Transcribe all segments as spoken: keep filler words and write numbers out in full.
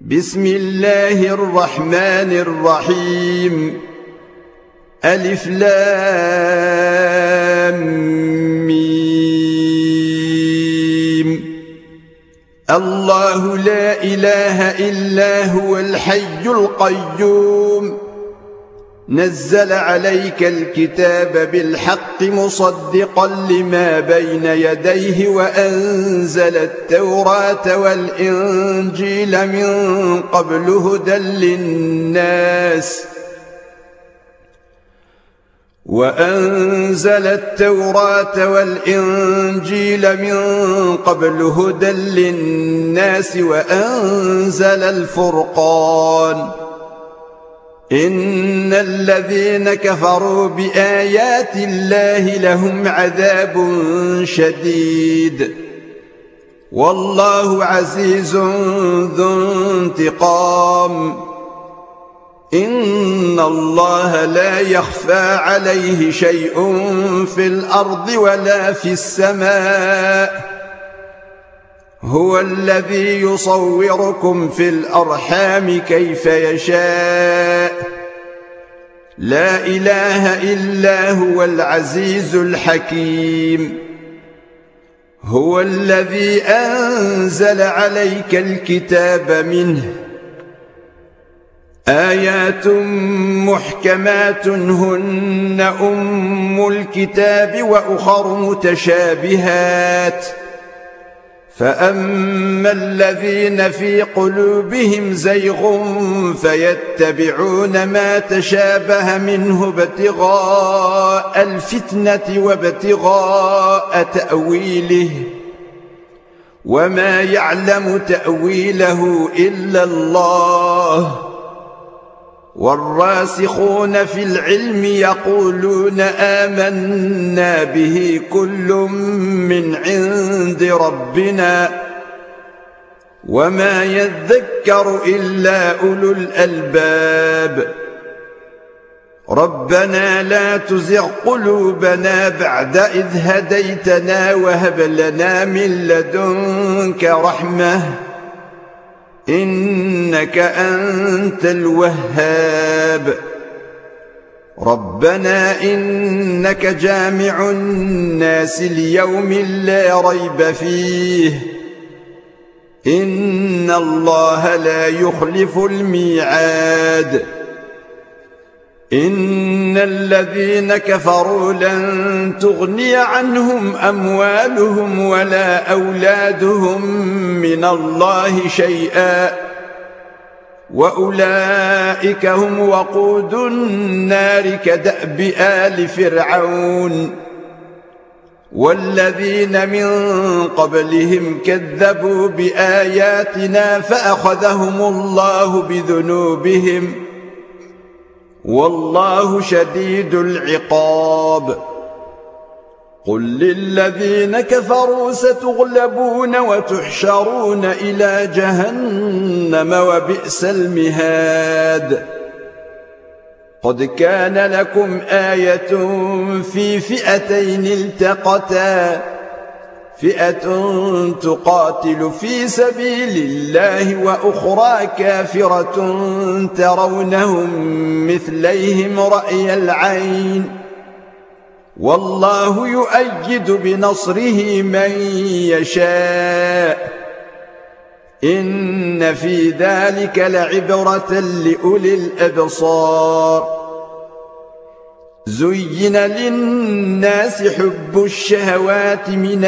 بسم الله الرحمن الرحيم. ألف لام ميم. الله لا إله إلا هو الحي القيوم، نزل عليك الكتاب بالحق مصدقا لما بين يديه وأنزل التوراة والإنجيل من قبل هدى للناس وأنزل التوراة والإنجيل من قبل هدى للناس وأنزل الفرقان. إن الذين كفروا بآيات الله لهم عذاب شديد، والله عزيز ذو انتقام. إن الله لا يخفى عليه شيء في الأرض ولا في السماء، هو الذي يصوركم في الأرحام كيف يشاء، لا إله إلا هو العزيز الحكيم. هو الذي أنزل عليك الكتاب منه آيات محكمات هن أم الكتاب وأخر متشابهات، فأما الذين في قلوبهم زيغ فيتبعون ما تشابه منه ابتغاء الفتنة وابتغاء تأويله، وما يعلم تأويله إلا الله. والراسخون في العلم يقولون آمنا به كل من عند ربنا وما يذكر إلا أولو الألباب. ربنا لا تزغ قلوبنا بعد إذ هديتنا وهب لنا من لدنك رحمة إنك أنت الوهاب. ربنا إنك جامع الناس ليوم لا ريب فيه، إن الله لا يخلف الميعاد. إن الذين كفروا لن تغني عنهم أموالهم ولا أولادهم من الله شيئا، وأولئك هم وقود النار كدأب آل فرعون. والذين من قبلهم كذبوا بآياتنا فأخذهم الله بذنوبهم، والله شديد العقاب. قل للذين كفروا ستغلبون وتحشرون إلى جهنم وبئس المهاد. قد كان لكم آية في فئتين التقتا، فئة تقاتل في سبيل الله وأخرى كافرة ترونهم مثليهم رأي العين، والله يؤيد بنصره من يشاء. إن في ذلك لعبرة لأولي الأبصار. زين للناس حب الشهوات من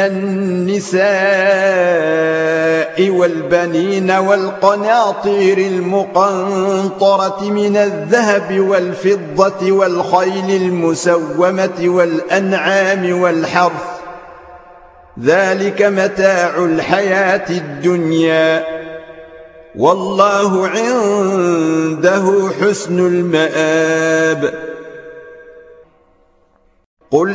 النساء والبنين والقناطير المقنطرة من الذهب والفضة والخيل المسومة والأنعام والحرث، ذلك متاع الحياة الدنيا، والله عنده حسن المآب. قل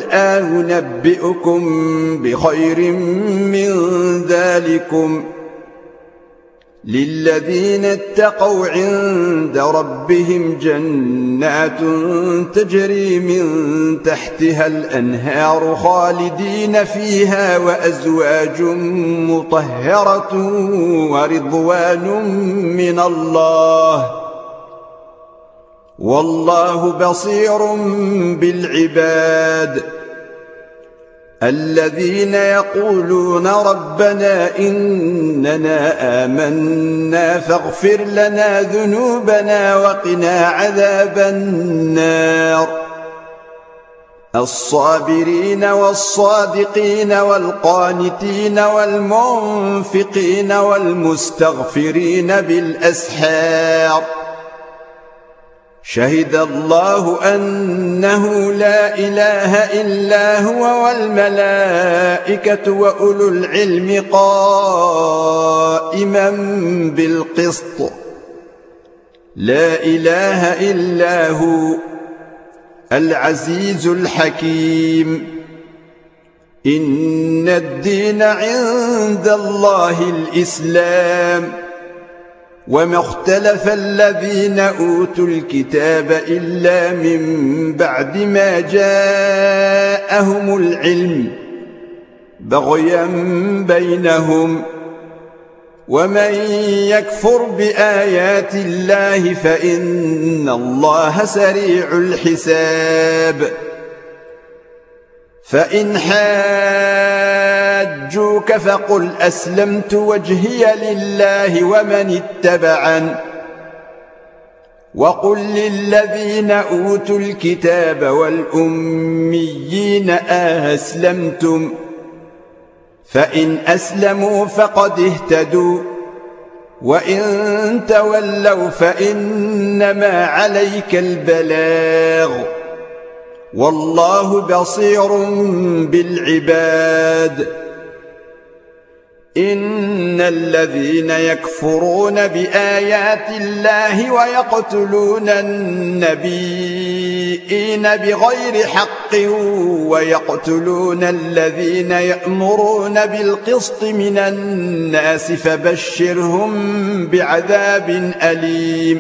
أنبئكم بخير من ذلكم للذين اتقوا عند ربهم جنات تجري من تحتها الأنهار خالدين فيها وأزواج مطهرة ورضوان من الله والله بصير بالعباد الذين يقولون ربنا إننا آمنا فاغفر لنا ذنوبنا وقنا عذاب النار الصابرين والصادقين والقانتين والمنفقين والمستغفرين بالأسحار شهد الله أنه لا إله إلا هو والملائكة وأولو العلم قائما بالقسط لا إله إلا هو العزيز الحكيم إن الدين عند الله الإسلام وما اختلف الذين أوتوا الكتاب إلا من بعد ما جاءهم العلم بغيا بينهم ومن يكفر بآيات الله فإن الله سريع الحساب فإن حاجوك فقل أسلمت وجهي لله ومن اتبعن وقل للذين أوتوا الكتاب والأميين أسلمتم فإن أسلموا فقد اهتدوا وإن تولوا فإنما عليك البلاغ والله بصير بالعباد إن الذين يكفرون بآيات الله ويقتلون النبيين بغير حق ويقتلون الذين يأمرون بالقسط من الناس فبشرهم بعذاب أليم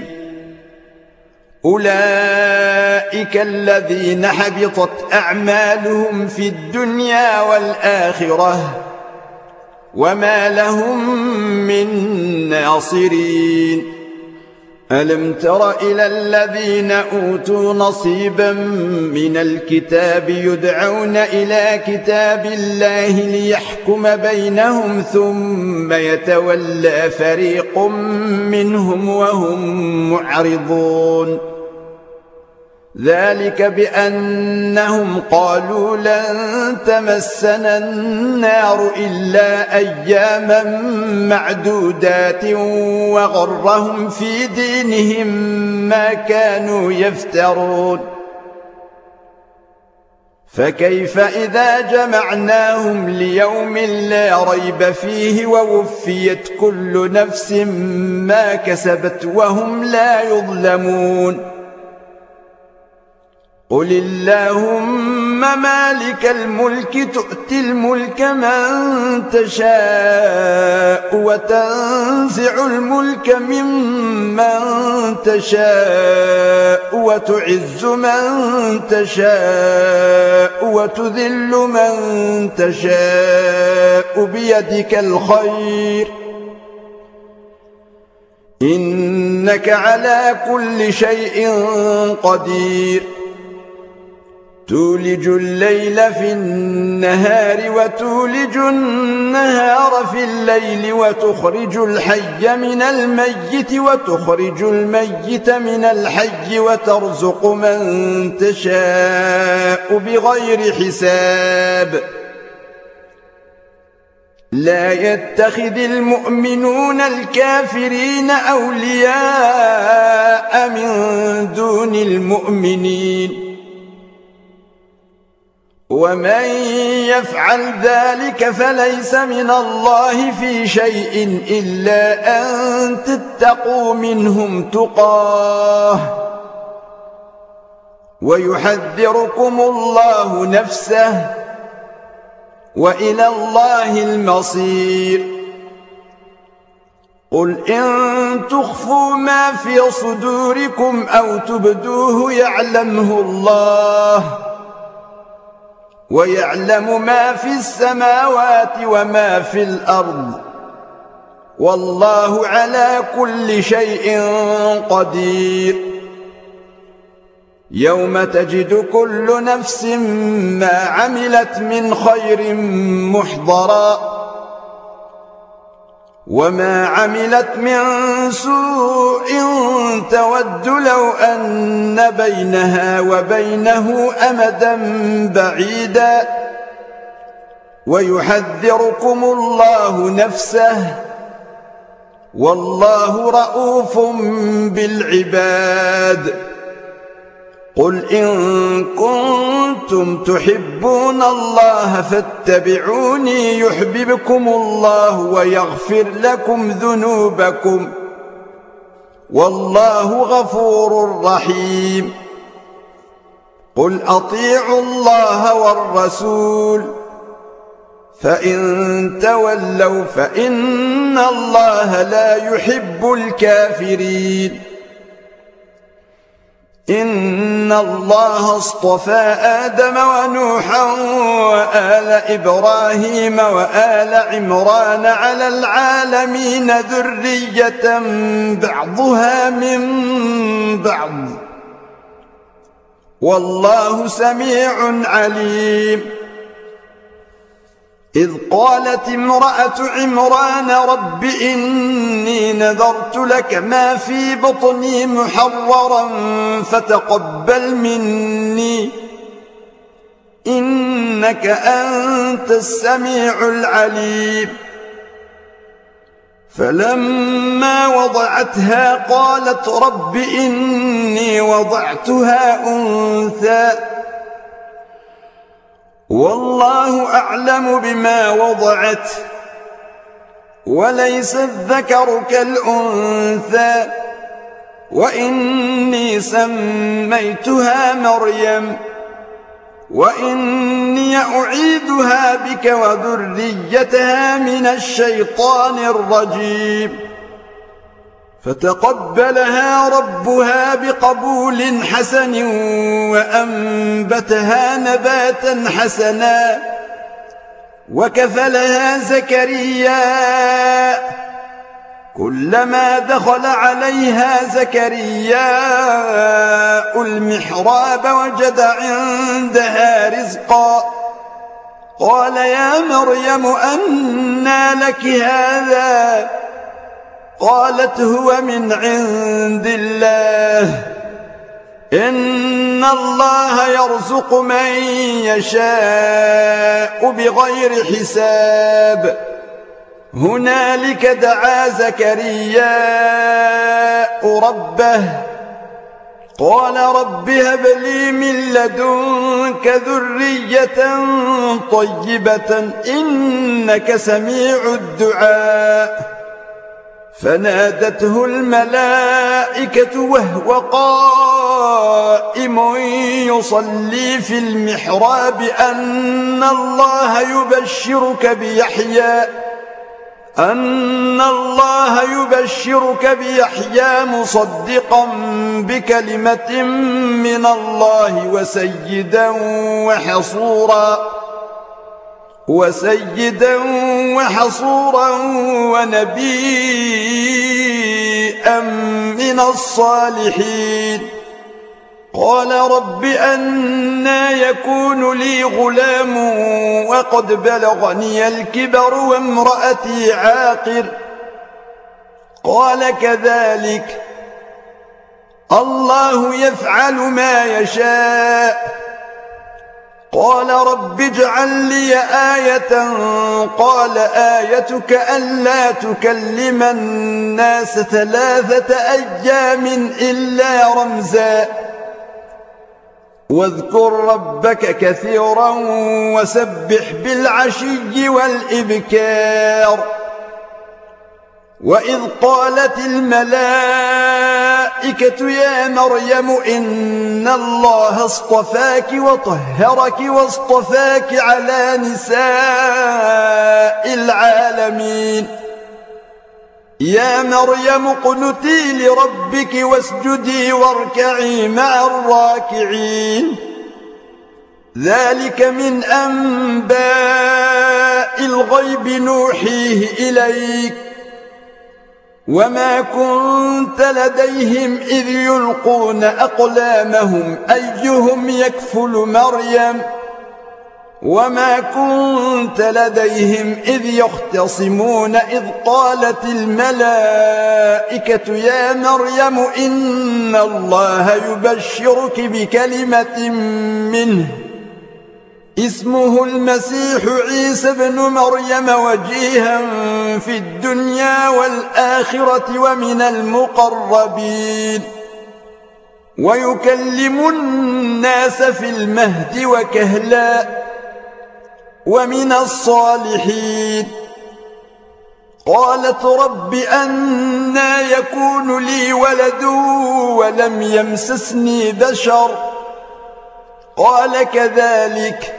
أولئك الذين حبطت أعمالهم في الدنيا والآخرة وما لهم من ناصرين ألم تر إلى الذين أوتوا نصيبا من الكتاب يدعون إلى كتاب الله ليحكم بينهم ثم يتولى فريق منهم وهم معرضون ذلك بأنهم قالوا لن تمسنا النار إلا أياما معدودات وغرهم في دينهم ما كانوا يفترون فكيف إذا جمعناهم ليوم لا ريب فيه ووفيت كل نفس ما كسبت وهم لا يظلمون قل اللهم مالك الملك تؤتي الملك من تشاء وتنزع الملك ممن تشاء وتعز من تشاء وتذل من تشاء بيدك الخير إنك على كل شيء قدير تولج الليل في النهار وتولج النهار في الليل وتخرج الحي من الميت وتخرج الميت من الحي وترزق من تشاء بغير حساب لا يتخذ المؤمنون الكافرين أولياء من دون المؤمنين ومن يفعل ذلك فليس من الله في شيء إلا أن تتقوا منهم تقاه ويحذركم الله نفسه وإلى الله المصير قل إن تخفوا ما في صدوركم أو تبدوه يعلمه الله ويعلم ما في السماوات وما في الأرض والله على كل شيء قدير يوم تجد كل نفس ما عملت من خير محضرا وما عملت من سوء تود لو أن بينها وبينه أمدا بعيدا ويحذركم الله نفسه والله رؤوف بالعباد قل إن كنتم تحبون الله فاتبعوني يحببكم الله ويغفر لكم ذنوبكم والله غفور رحيم قل أطيعوا الله والرسول فإن تولوا فإن الله لا يحب الكافرين إن الله اصطفى آدم ونوحا وآل إبراهيم وآل عمران على العالمين ذرية بعضها من بعض والله سميع عليم إذ قالت امرأة عمران رب إني نذرت لك ما في بطني محررا فتقبل مني إنك أنت السميع العليم فلما وضعتها قالت رب إني وضعتها أنثى والله أعلم بما وضعت وليس الذكر كالأنثى وإني سميتها مريم وإني أعيذها بك وذريتها من الشيطان الرجيم فتقبلها ربها بقبول حسن وأنبتها نباتا حسنا وكفلها زكريا كلما دخل عليها زكريا المحراب وجد عندها رزقا قال يا مريم أنى لك هذا قالت هو من عند الله إن الله يرزق من يشاء بغير حساب هنالك دعا زكرياء ربه قال رب هب لي من لدنك ذرية طيبة إنك سميع الدعاء فنادته الملائكة وهو قائم يصلي في المحراب أن الله يبشرك بيحيى أن الله يبشرك بيحيى مصدقا بكلمة من الله وسيدا وحصورا وسيدا وحصورا ونبيا من الصالحين قال رب أنى يكون لي غلام وقد بلغني الكبر وامرأتي عاقر قال كذلك الله يفعل ما يشاء قال رب اجعل لي آية قال آيتك ألا تكلم الناس ثلاثة أيام إلا رمزا واذكر ربك كثيرا وسبح بالعشي والإبكار وإذ قالت الملائكة يا مريم إن الله اصطفاك وطهرك واصطفاك على نساء العالمين يا مريم اقنتي لربك واسجدي واركعي مع الراكعين ذلك من أنباء الغيب نوحيه إليك وما كنت لديهم إذ يلقون أقلامهم أيهم يكفل مريم وما كنت لديهم إذ يختصمون إذ قالت الملائكة يا مريم إن الله يبشرك بكلمة منه اسمه المسيح عيسى بن مريم وجيها في الدنيا والآخرة ومن المقربين ويكلم الناس في المهد وكهلا ومن الصالحين قالت رب أنى يكون لي ولد ولم يمسسني بشر قال كذلك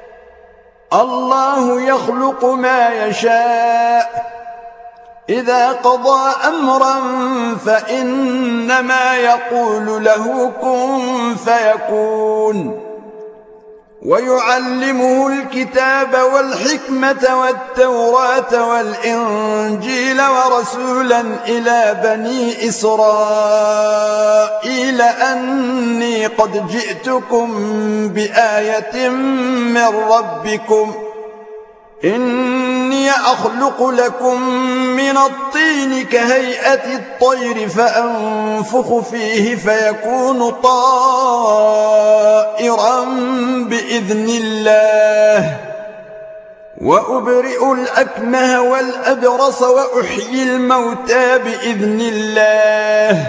الله يخلق ما يشاء إذا قضى أمرا فإنما يقول له كن فيكون ويعلمه الكتاب والحكمة والتوراة والإنجيل ورسولا إلى بني إسرائيل أني قد جئتكم بآية من ربكم إني أخلق لكم من الطين كهيئة الطير فأنفخ فيه فيكون طائرا بإذن الله وأبرئ الأكمه والأبرص وأحيي الموتى بإذن الله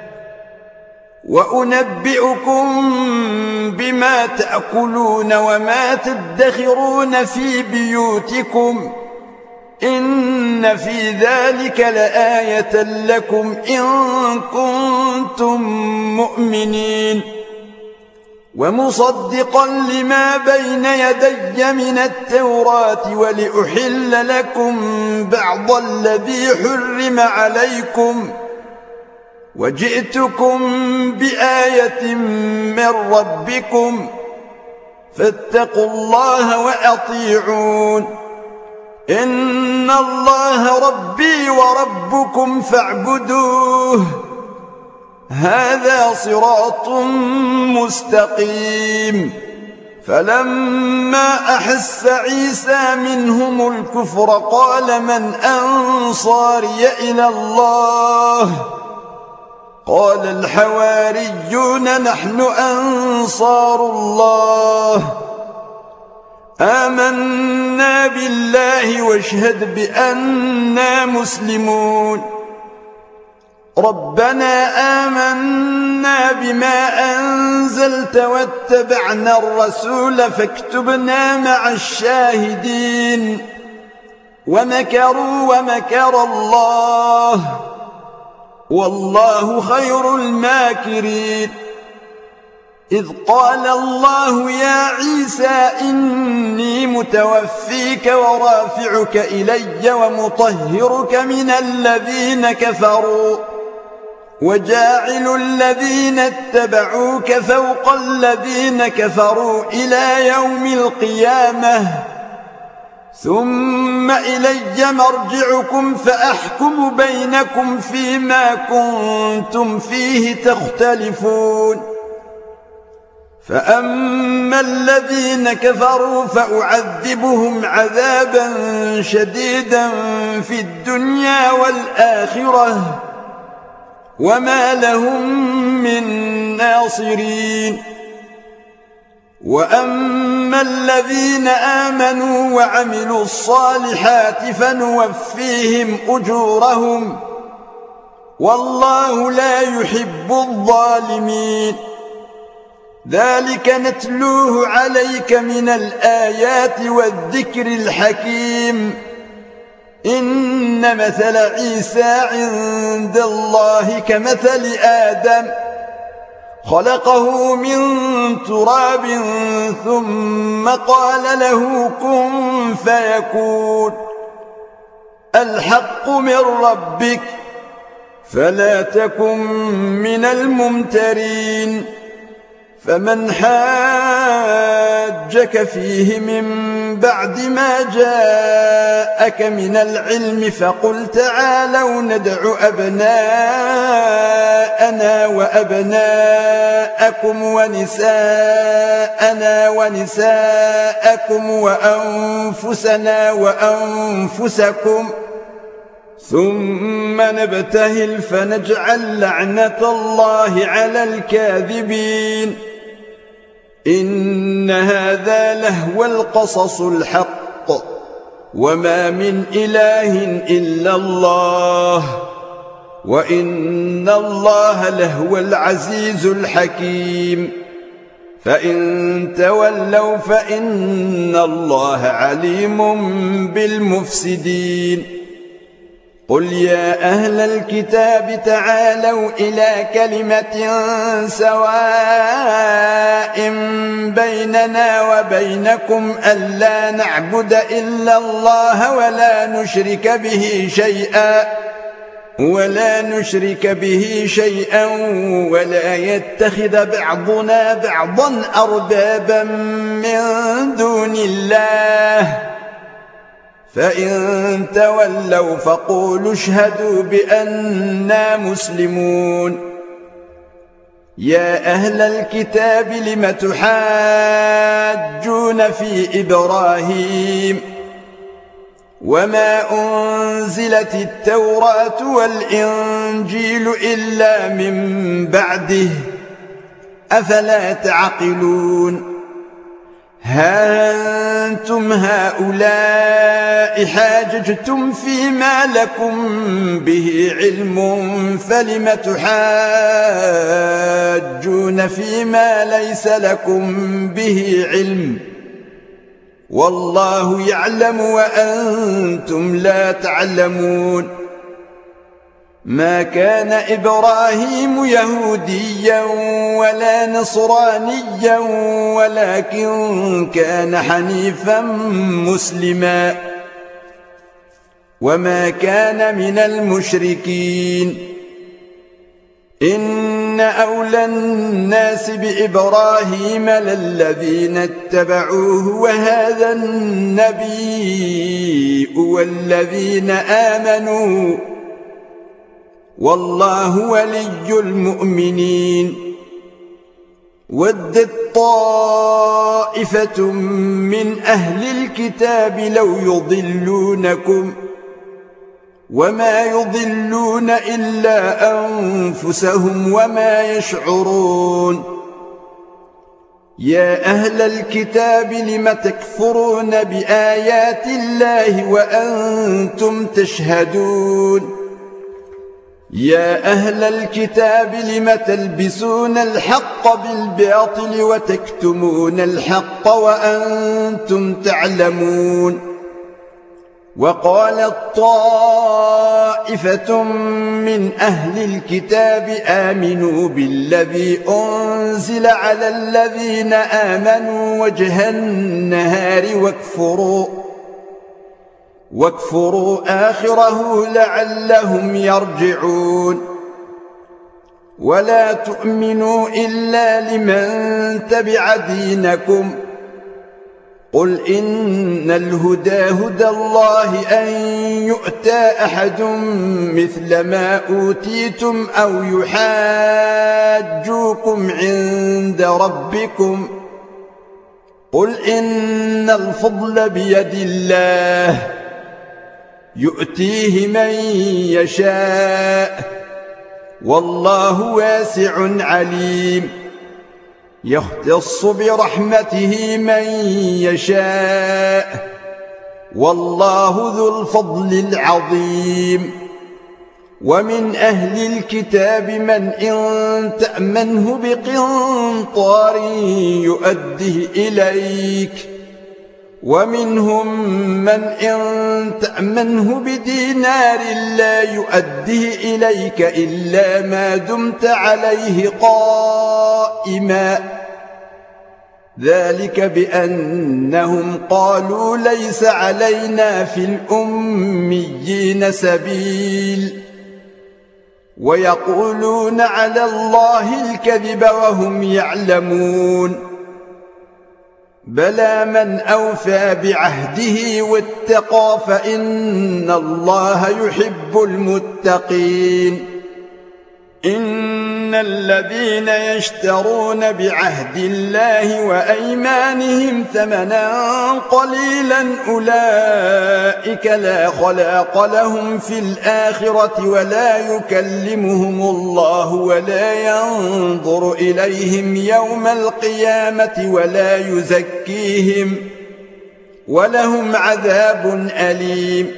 وأنبئكم بما تأكلون وما تدخرون في بيوتكم إن في ذلك لآية لكم إن كنتم مؤمنين ومصدقا لما بين يدي من التوراة ولأحل لكم بعض الذي حرم عليكم وجئتكم بآية من ربكم فاتقوا الله وأطيعون إن الله ربي وربكم فاعبدوه هذا صراط مستقيم فلما أحس عيسى منهم الكفر قال من أنصاري إلى الله قال الحواريون نحن أنصار الله آمنا بالله واشهد بأننا مسلمون ربنا آمنا بما أنزلت واتبعنا الرسول فاكتبنا مع الشاهدين ومكروا ومكر الله والله خير الماكرين إذ قال الله يا عيسى إني متوفيك ورافعك إلي ومطهرك من الذين كفروا وجاعل الذين اتبعوك فوق الذين كفروا إلى يوم القيامة ثم إلي مرجعكم فأحكم بينكم فيما كنتم فيه تختلفون فأما الذين كفروا فأعذبهم عذابا شديدا في الدنيا والآخرة وما لهم من ناصرين وأما الذين آمنوا وعملوا الصالحات فنوفيهم أجورهم والله لا يحب الظالمين ذلك نتلوه عليك من الآيات والذكر الحكيم إن مثل عيسى عند الله كمثل آدم خلقه من تراب ثم قال له كن فيكون الحق من ربك فلا تكن من الممترين. فمن حاجك فيه من بعد ما جاءك من العلم فقل تعالوا ندع أبناءنا وأبناءكم ونساءنا ونساءكم وأنفسنا وأنفسكم ثم نبتهل فنجعل لعنة الله على الكاذبين. إن هذا لهو القصص الحق وما من إله إلا الله وإن الله لهو العزيز الحكيم. فإن تولوا فإن الله عليم بالمفسدين. قل يا أهل الكتاب تعالوا إلى كلمة سواء بيننا وبينكم ألا نعبد إلا الله ولا نشرك به شيئا ولا نشرك به شيئا ولا يتخذ بعضنا بعضا أربابا من دون الله. فإن تولوا فقولوا اشهدوا بأننا مسلمون. يا أهل الكتاب لم تحاجون في إبراهيم وما أنزلت التوراة والإنجيل إلا من بعده أفلا تعقلون. ها أنتم هؤلاء حاججتم فيما لكم به علم فلم تحاجون فيما ليس لكم به علم والله يعلم وأنتم لا تعلمون. ما كان إبراهيم يهوديا ولا نصرانيا ولكن كان حنيفا مسلما وما كان من المشركين. إن أولى الناس بإبراهيم للذين اتبعوه وهذا النبي والذين آمنوا والله ولي المؤمنين. ودت طائفة من أهل الكتاب لو يضلونكم وما يضلون إلا أنفسهم وما يشعرون. يا أهل الكتاب لم تكفرون بآيات الله وأنتم تشهدون. يا أهل الكتاب لم تلبسون الحق بالباطل وتكتمون الحق وأنتم تعلمون. وقالت طائفة من أهل الكتاب آمنوا بالذي أنزل على الذين آمنوا وجه النهار واكفروا واكفروا آخره لعلهم يرجعون. ولا تؤمنوا إلا لمن تبع دينكم. قل إن الهدى هدى الله أن يؤتى أحد مثل ما أوتيتم أو يحاجوكم عند ربكم. قل إن الفضل بيد الله يؤتيه من يشاء والله واسع عليم. يختص برحمته من يشاء والله ذو الفضل العظيم. ومن أهل الكتاب من إن تأمنه بقنطار يؤده إليك ومنهم من إن تأمنه بدينار لا يؤده إليك إلا ما دمت عليه قائما ذلك بأنهم قالوا ليس علينا في الأميين سبيل ويقولون على الله الكذب وهم يعلمون بلى من أوفى بعهده واتقى فإن الله يحب المتقين إن الذين يشترون بعهد الله وأيمانهم ثمنا قليلا أولئك لا خلاق لهم في الآخرة ولا يكلمهم الله ولا ينظر إليهم يوم القيامة ولا يزكيهم ولهم عذاب أليم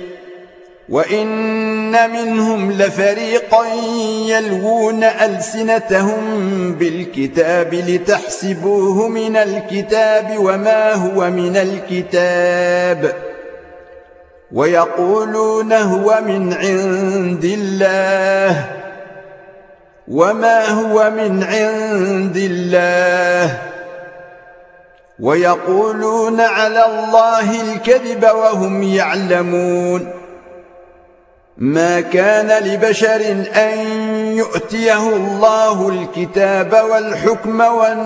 وإن منهم لفريقا يلوون ألسنتهم بالكتاب لتحسبوه من الكتاب وما هو من الكتاب ويقولون هو من عند الله وما هو من عند الله ويقولون على الله الكذب وهم يعلمون ما كان لبشر أن يؤتيه الله الكتاب والحكم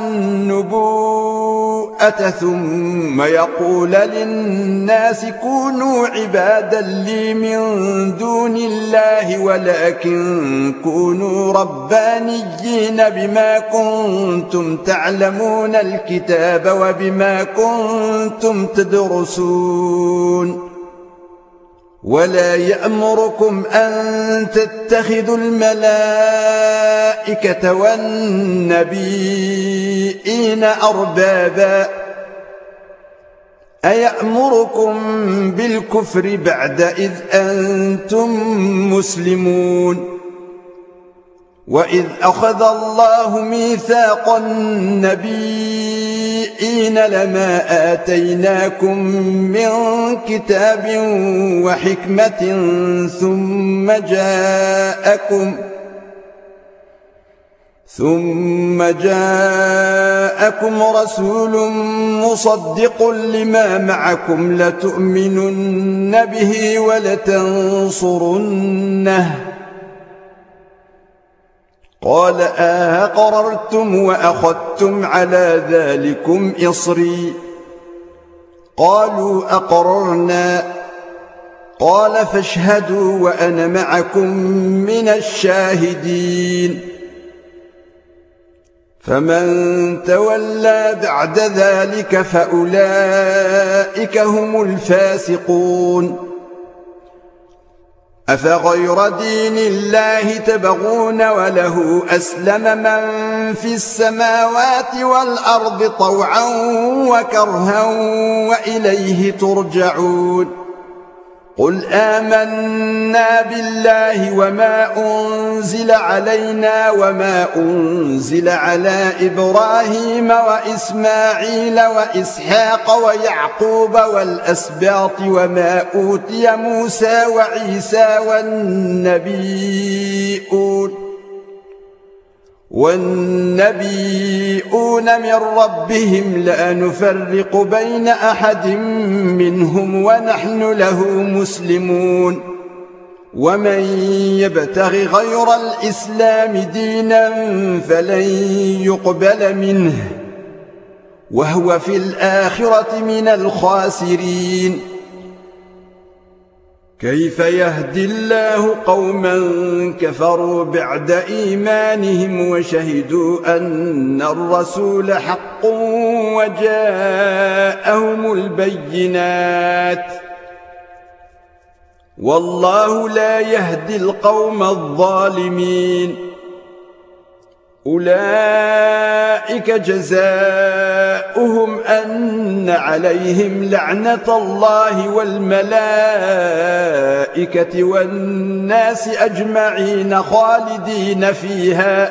والنبوءة ثم يقول للناس كونوا عبادا لي من دون الله ولكن كونوا ربانيين بما كنتم تعلمون الكتاب وبما كنتم تدرسون ولا يأمركم أن تتخذوا الملائكة والنبيين أربابا أيأمركم بالكفر بعد إذ أنتم مسلمون وإذ أخذ الله ميثاق النبيين لما آتيناكم من كتاب وحكمة ثم جاءكم ثم جاءكم رسول مصدق لما معكم لتؤمنن به ولتنصرنه قال أقررتم وأخذتم على ذلكم إصري قالوا أقررنا قال فاشهدوا وأنا معكم من الشاهدين فمن تولى بعد ذلك فأولئك هم الفاسقون أفغير دين الله تبغون وله أسلم من في السماوات والأرض طوعا وكرها وإليه ترجعون قل آمنا بالله وما أنزل علينا وما أنزل على إبراهيم وإسماعيل وإسحاق ويعقوب والأسباط وما أوتي موسى وعيسى والنبيون والنبيون من ربهم لا نفرق بين أحد منهم ونحن له مسلمون ومن يبتغ غير الإسلام دينا فلن يقبل منه وهو في الآخرة من الخاسرين كيف يهدي الله قوما كفروا بعد إيمانهم وشهدوا أن الرسول حق وجاءهم البينات والله لا يهدي القوم الظالمين أولئك جزاؤهم أن عليهم لعنة الله والملائكة والناس أجمعين خالدين فيها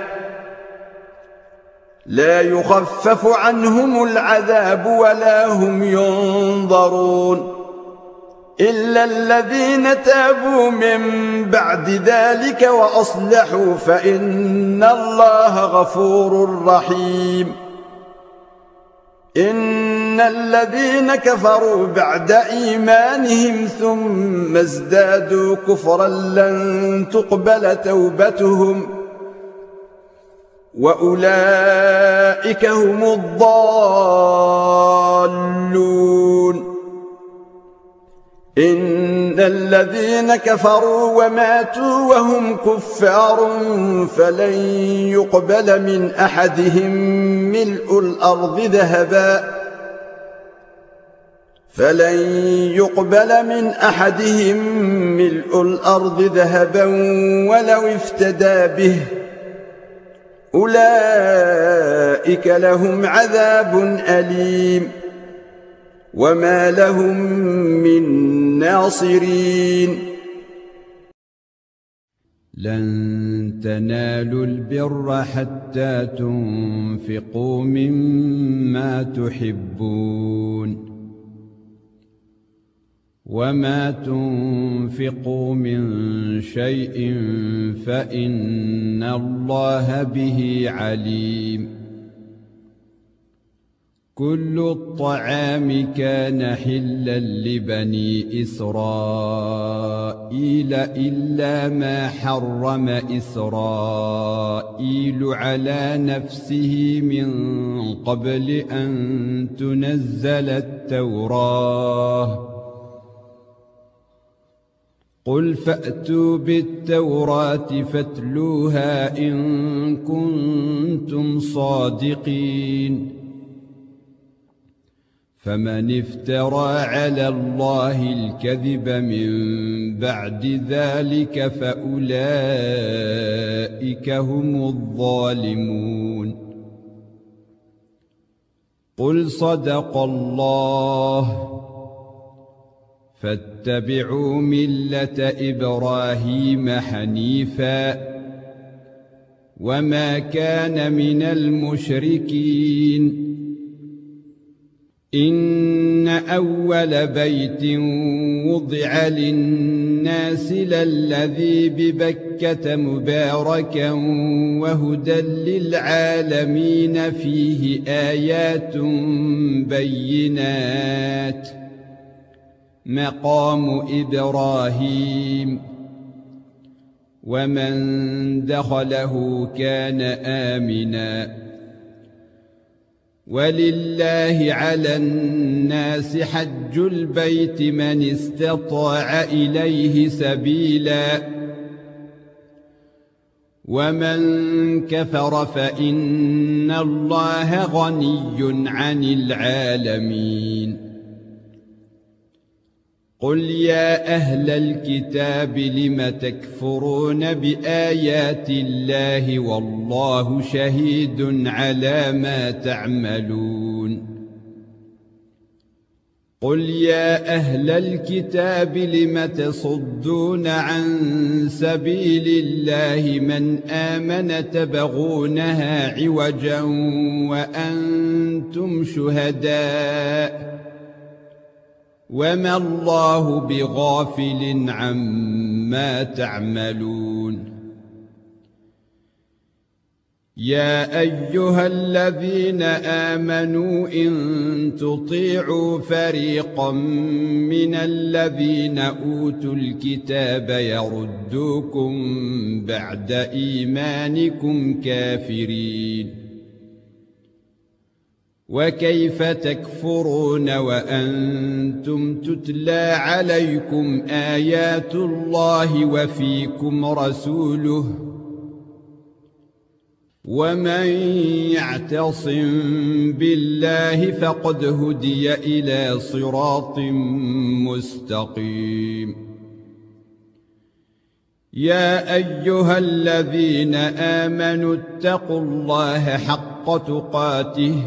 لا يخفف عنهم العذاب ولا هم ينظرون إلا الذين تابوا من بعد ذلك وأصلحوا فإن الله غفور رحيم إن الذين كفروا بعد إيمانهم ثم ازدادوا كفرا لن تقبل توبتهم وأولئك هم الضالون. إن الذين كفروا وماتوا وهم كفار فلن يقبل من أحدهم ملء الأرض ذهبا فلن يقبل من أحدهم ملء الأرض ذهبا ولو افتدى به أولئك لهم عذاب أليم وما لهم من ناصرين. لن تنالوا البر حتى تنفقوا مما تحبون وما تنفقوا من شيء فإن الله به عليم. كل الطعام كان حلا لبني إسرائيل إلا ما حرم إسرائيل على نفسه من قبل أن تنزل التوراة. قل فأتوا بالتوراة فاتلوها إن كنتم صادقين. فمن افترى على الله الكذب من بعد ذلك فأولئك هم الظالمون. قل صدق الله فاتبعوا ملة إبراهيم حنيفا وما كان من المشركين. إن أول بيت وضع للناس للذي ببكة مباركا وهدى للعالمين فيه آيات بينات مقام إبراهيم ومن دخله كان آمنا. ولله على الناس حج البيت من استطاع إليه سبيلا ومن كفر فإن الله غني عن العالمين. قل يا أهل الكتاب لم تكفرون بآيات الله والله شهيد على ما تعملون. قل يا أهل الكتاب لم تصدون عن سبيل الله من آمن تبغونها عوجا وأنتم شهداء وما الله بغافل عما تعملون. يا أيها الذين آمنوا إن تطيعوا فريقا من الذين أوتوا الكتاب يردوكم بعد إيمانكم كافرين. وكيف تكفرون وأنتم تتلى عليكم آيات الله وفيكم رسوله ومن يعتصم بالله فقد هدي إلى صراط مستقيم. يا أيها الذين آمنوا اتقوا الله حق تقاته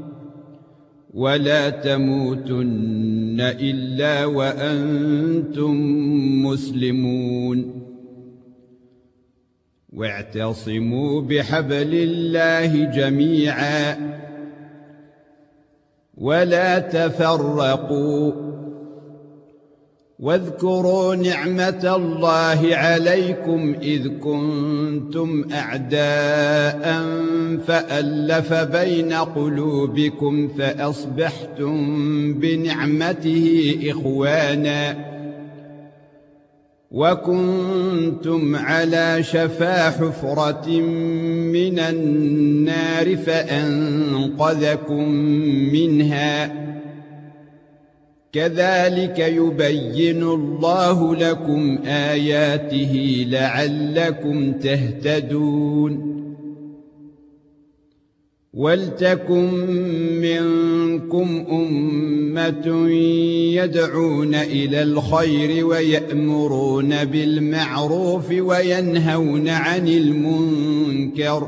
ولا تموتن إلا وأنتم مسلمون. واعتصموا بحبل الله جميعا ولا تفرقوا واذكروا نعمة الله عليكم إذ كنتم أعداء فألف بين قلوبكم فأصبحتم بنعمته إخوانا وكنتم على شفا حفرة من النار فأنقذكم منها كذلك يبين الله لكم آياته لعلكم تهتدون ولتكن منكم أمة يدعون إلى الخير ويأمرون بالمعروف وينهون عن المنكر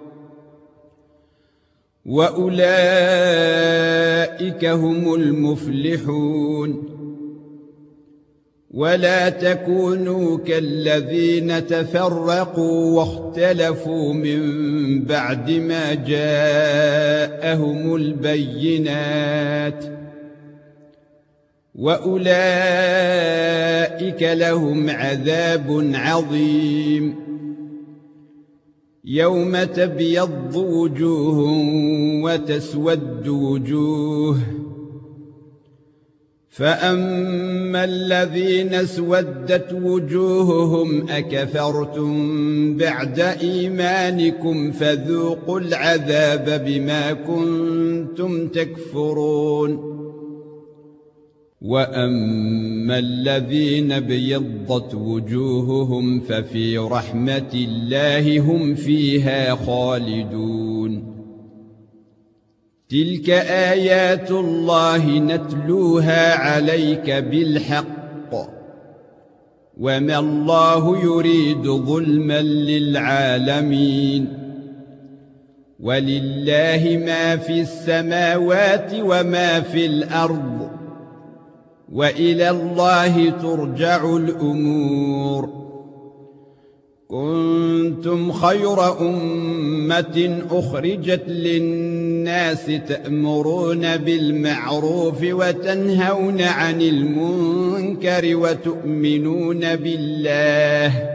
وأولئك هم المفلحون ولا تكونوا كالذين تفرقوا واختلفوا من بعد ما جاءهم البينات وأولئك لهم عذاب عظيم يوم تبيض وجوه وتسود وجوه فأما الذين اسودت وجوههم أكفرتم بعد إيمانكم فذوقوا العذاب بما كنتم تكفرون وأما الذين بيضت وجوههم ففي رحمة الله هم فيها خالدون تلك آيات الله نتلوها عليك بالحق وما الله يريد ظلما للعالمين ولله ما في السماوات وما في الأرض وإلى الله ترجع الأمور كنتم خير أمة أخرجت للناس تأمرون بالمعروف وتنهون عن المنكر وتؤمنون بالله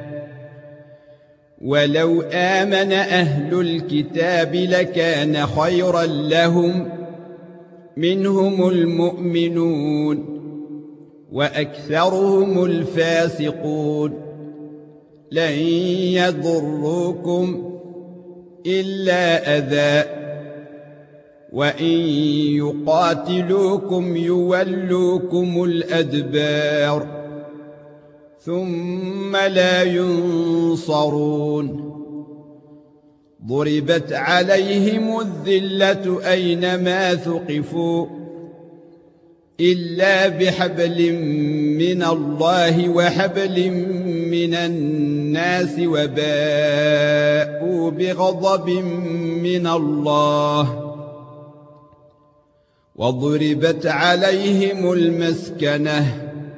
ولو آمن أهل الكتاب لكان خيرا لهم منهم المؤمنون وأكثرهم الفاسقون لن يضروكم إلا أذى وإن يقاتلوكم يولوكم الأدبار ثم لا ينصرون ضربت عليهم الذلة أينما ثقفوا إلا بحبل من الله وحبل من الناس وباءوا بغضب من الله وضربت عليهم المسكنة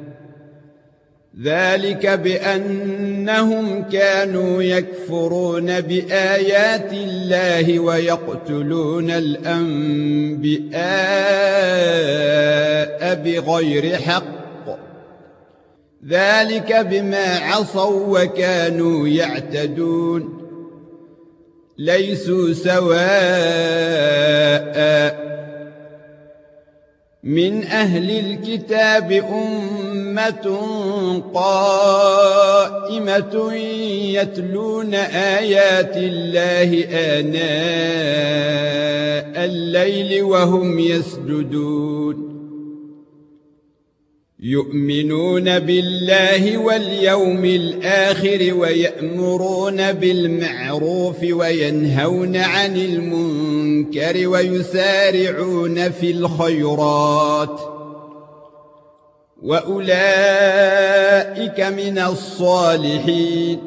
ذلك بأنهم كانوا يكفرون بآيات الله ويقتلون الأنبياء بغير حق ذلك بما عصوا وكانوا يعتدون ليسوا سواء من أهل الكتاب أمة قائمة يتلون آيات الله آناء الليل وهم يسجدون يؤمنون بالله واليوم الآخر ويأمرون بالمعروف وينهون عن المنكر ويسارعون في الخيرات وأولئك من الصالحين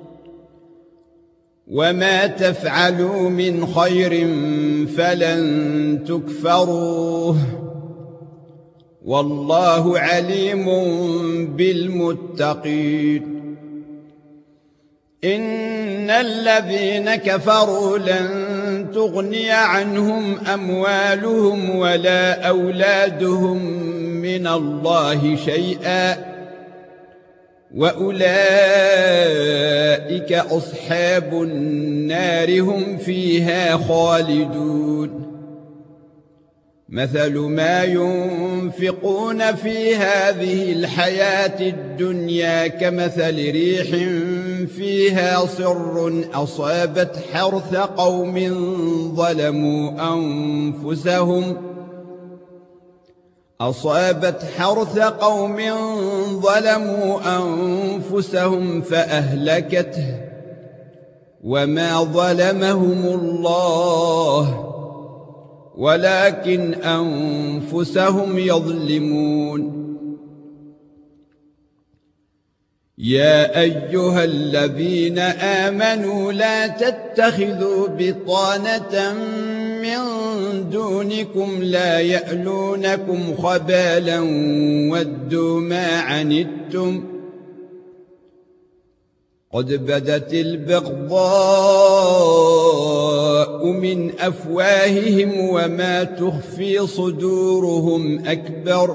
وما تفعلوا من خير فلن تكفروه والله عليم بالمتقين إن الذين كفروا لن تغني عنهم أموالهم ولا أولادهم من الله شيئا وأولئك أصحاب النار هم فيها خالدون مثل ما ينفقون في هذه الحياة الدنيا كمثل ريح فيها صر أصابت حرث قوم ظلموا أنفسهم أصابت حرث قوم ظلموا أنفسهم فأهلكته وما ظلمهم الله ولكن أنفسهم يظلمون يا أيها الذين آمنوا لا تتخذوا بطانة من دونكم لا يألونكم خبالا ودوا ما عنتم قد بدت البغضاء من أفواههم وما تخفي صدورهم أكبر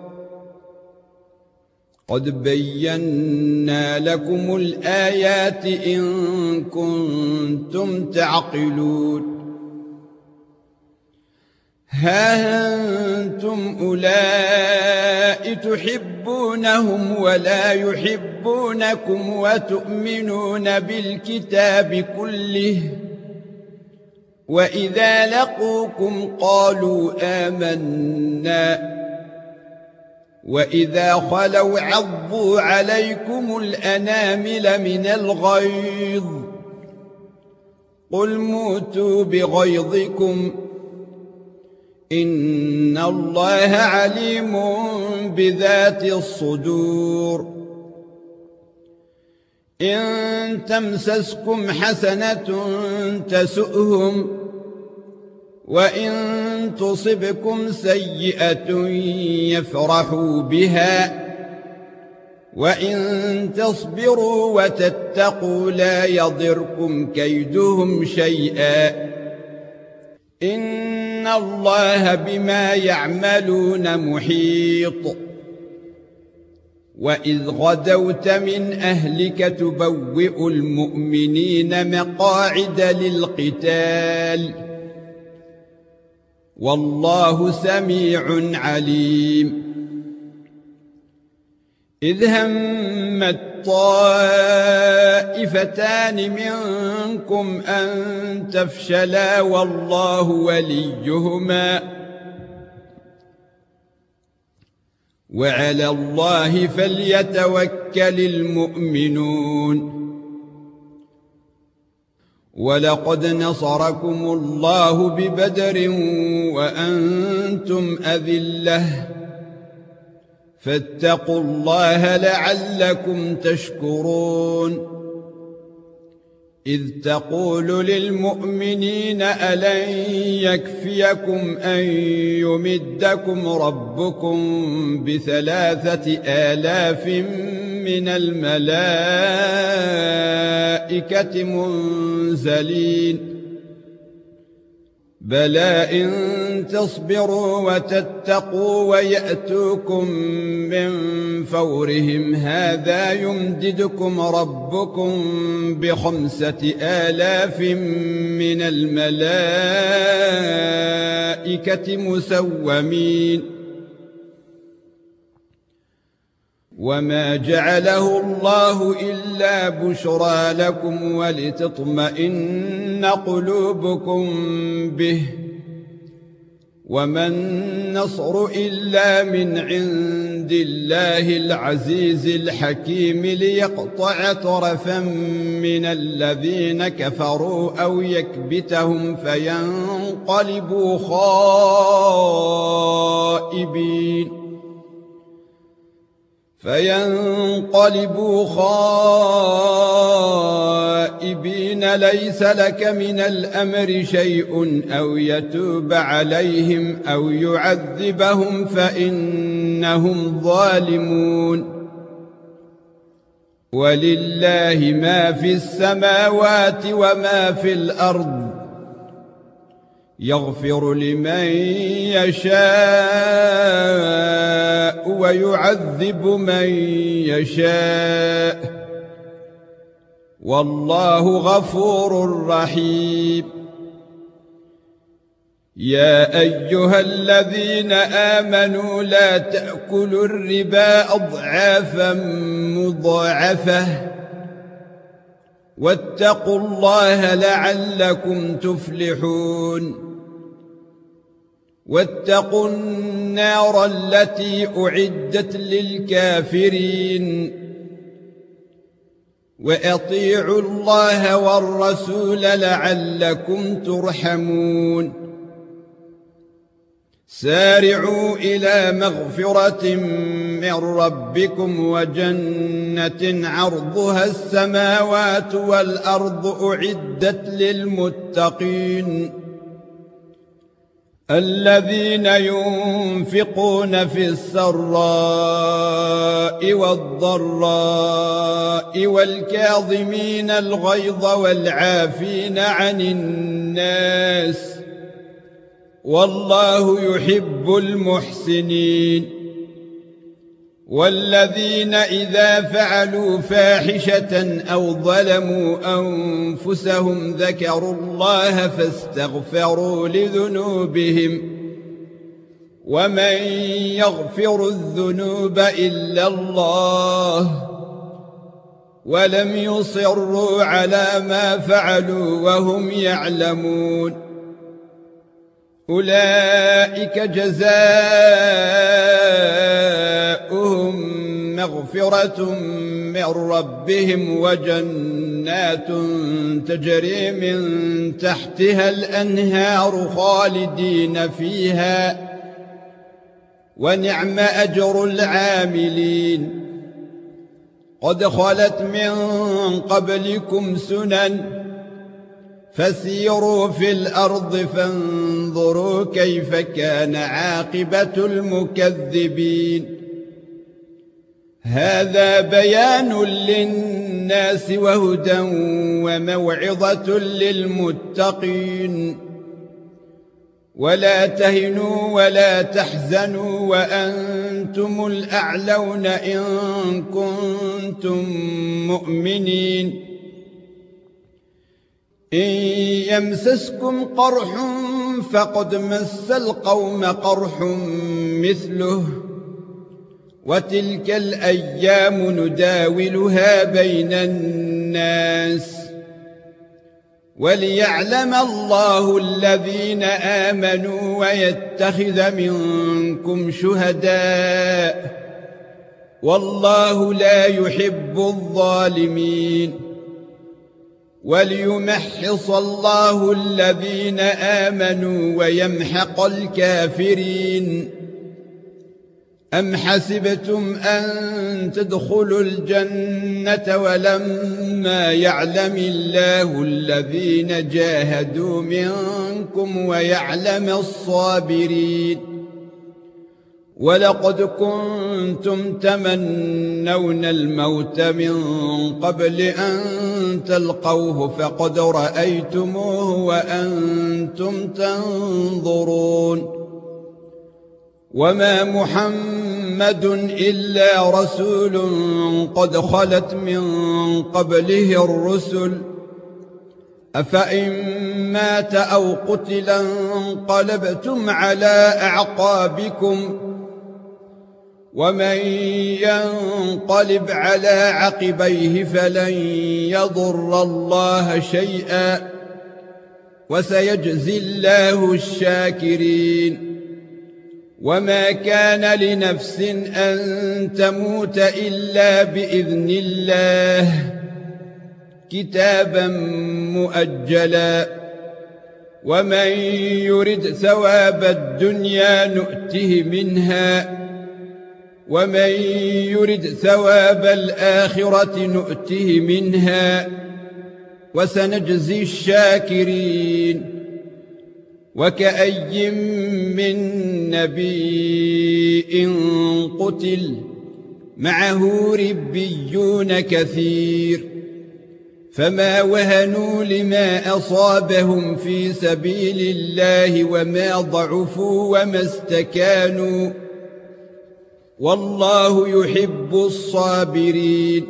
قد بينا لكم الآيات إن كنتم تعقلون ها أنتم أولئك تحبونهم ولا يحبونكم وتؤمنون بالكتاب كله وإذا لقوكم قالوا آمنا وإذا خلوا عضوا عليكم الأنامل من الغيظ قل موتوا بغيظكم إن الله عليم بذات الصدور إن تمسسكم حسنة تسؤهم وإن تصبكم سيئة يفرحوا بها وإن تصبروا وتتقوا لا يضركم كيدهم شيئا إن الله بما يعملون محيط وإذ غدوت من أهلك تبوئ المؤمنين مقاعد للقتال والله سميع عليم إذ همت طائفتان منكم أن تفشلا والله وليهما وعلى الله فليتوكل المؤمنون ولقد نصركم الله ببدر وأنتم أذلة فاتقوا الله لعلكم تشكرون إذ تقول للمؤمنين ألن يكفيكم أن يمدكم ربكم بثلاثة آلاف من الملائكة منزلين بلى إن تصبروا وتتقوا ويأتوكم من فورهم هذا يمددكم ربكم بخمسة آلاف من الملائكة مسومين وما جعله الله إلا بشرى لكم ولتطمئن قلوبكم به وما النصر إلا من عند الله العزيز الحكيم ليقطع طرفا من الذين كفروا أو يكبتهم فينقلبوا خائبين فينقلبوا خائبين ليس لك من الأمر شيء أو يتوب عليهم أو يعذبهم فإنهم ظالمون ولله ما في السماوات وما في الأرض يغفر لمن يشاء ويعذب من يشاء والله غفور رحيم. يا أيها الذين آمنوا لا تأكلوا الربا أضعافا مضاعفة واتقوا الله لعلكم تفلحون. واتقوا النار التي أعدت للكافرين وأطيعوا الله والرسول لعلكم ترحمون. سارعوا إلى مغفرة من ربكم وجنة عرضها السماوات والأرض أعدت للمتقين الذين ينفقون في السراء والضراء والكاظمين الغيظ والعافين عن الناس والله يحب المحسنين. والذين إذا فعلوا فاحشة أو ظلموا أنفسهم ذكروا الله فاستغفروا لذنوبهم ومن يغفر الذنوب إلا الله ولم يصروا على ما فعلوا وهم يعلمون أولئك جزاؤهم مغفرة من ربهم وجنات تجري من تحتها الأنهار خالدين فيها ونعم أجر العاملين. قد خلت من قبلكم سنن فسيروا في الأرض فانظروا كيف كان عاقبة المكذبين. هذا بيان للناس وهدى وموعظة للمتقين. ولا تهنوا ولا تحزنوا وأنتم الأعلون إن كنتم مؤمنين. إن يمسسكم قرح فقد مس القوم قرح مثله وتلك الأيام نداولها بين الناس وليعلم الله الذين آمنوا ويتخذ منكم شهداء والله لا يحب الظالمين. وليمحص الله الذين آمنوا ويمحق الكافرين. أم حسبتم أن تدخلوا الجنة ولما يعلم الله الذين جاهدوا منكم ويعلم الصابرين. ولقد كنتم تمنون الموت من قبل أن تلقوه فقد رأيتموه وأنتم تنظرون. وما محمد إلا رسول قد خلت من قبله الرسل أفإن مات أو قتل انقلبتم على أعقابكم ومن ينقلب على عقبيه فلن يضر الله شيئا وسيجزي الله الشاكرين. وما كان لنفس أن تموت إلا بإذن الله كتابا مؤجلا. ومن يرد ثواب الدنيا نؤته منها ومن يرد ثواب الآخرة نؤته منها وسنجزي الشاكرين. وكأي من نبي قتل معه ربيون كثير فما وهنوا لما أصابهم في سبيل الله وما ضعفوا وما استكانوا والله يحب الصابرين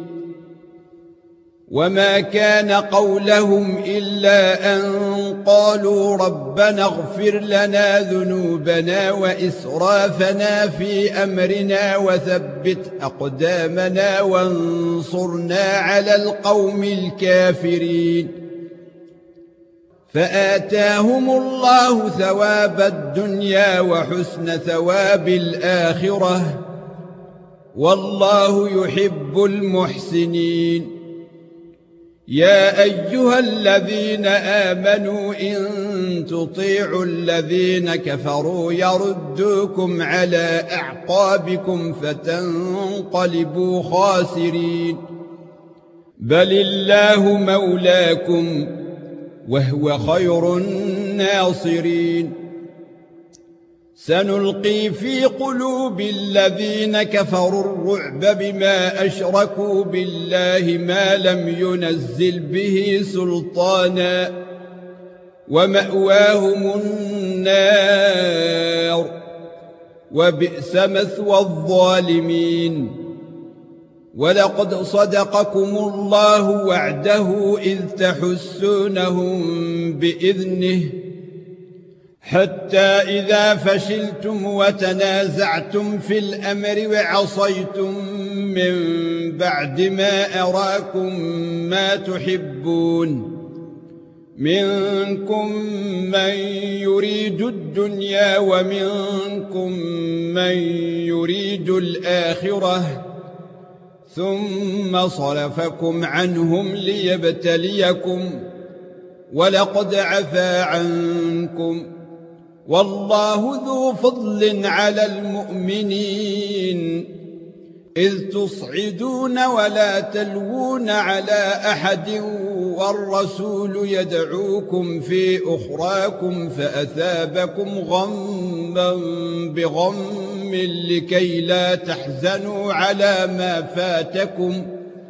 وما كان قولهم إلا أن قالوا ربنا اغفر لنا ذنوبنا وإسرافنا في أمرنا وثبت أقدامنا وانصرنا على القوم الكافرين فآتاهم الله ثواب الدنيا وحسن ثواب الآخرة والله يحب المحسنين يا أيها الذين آمنوا إن تطيعوا الذين كفروا يردوكم على أعقابكم فتنقلبوا خاسرين بل الله مولاكم وهو خير الناصرين سنلقي في قلوب الذين كفروا الرعب بما أشركوا بالله ما لم ينزل به سلطانا ومأواهم النار وبئس مثوى الظالمين ولقد صدقكم الله وعده إذ تحسونهم بإذنه حتى إذا فشلتم وتنازعتم في الأمر وعصيتم من بعد ما أراكم ما تحبون منكم من يريد الدنيا ومنكم من يريد الآخرة ثم صرفكم عنهم ليبتليكم ولقد عفا عنكم والله ذو فضل على المؤمنين إذ تصعدون ولا تلوون على أحد والرسول يدعوكم في أخراكم فأثابكم غما بغم لكي لا تحزنوا على ما فاتكم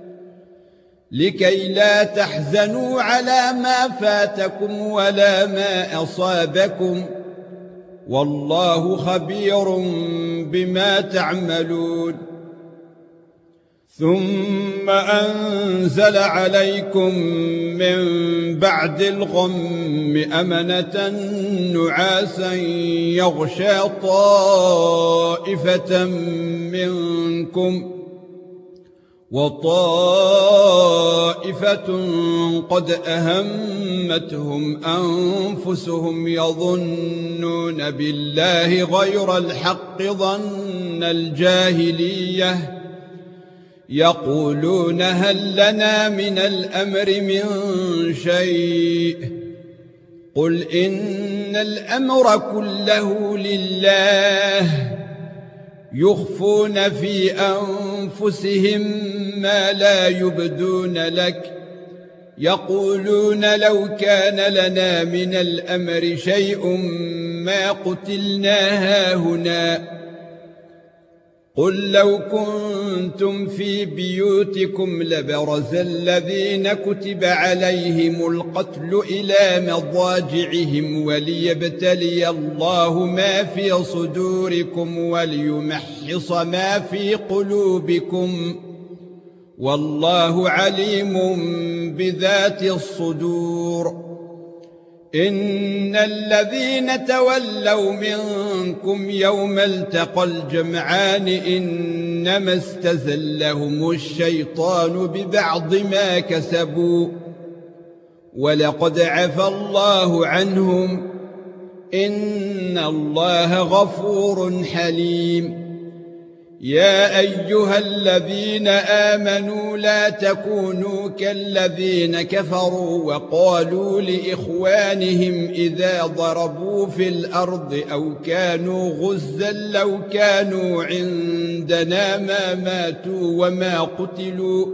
لكي لا تحزنوا على ما فاتكم ولا ما أصابكم والله خبير بما تعملون ثم أنزل عليكم من بعد الغم أمنة نعاسا يغشى طائفة منكم وطائفة قد أهمتهم أنفسهم يظنون بالله غير الحق ظن الجاهلية يقولون هل لنا من الأمر من شيء قل إن الأمر كله لله يخفون في أنفسهم ما لا يبدون لك يقولون لو كان لنا من الأمر شيء ما قتلنا هاهنا قل لو كنتم في بيوتكم لبرز الذين كتب عليهم القتل إلى مضاجعهم وليبتلي الله ما في صدوركم وليمحص ما في قلوبكم والله عليم بذات الصدور إن الذين تولوا منكم يوم التقى الجمعان إنما استزلهم الشيطان ببعض ما كسبوا ولقد عفى الله عنهم إن الله غفور حليم يا أيها الذين آمنوا لا تكونوا كالذين كفروا وقالوا لإخوانهم إذا ضربوا في الأرض أو كانوا غزا لو كانوا عندنا ما ماتوا وما قتلوا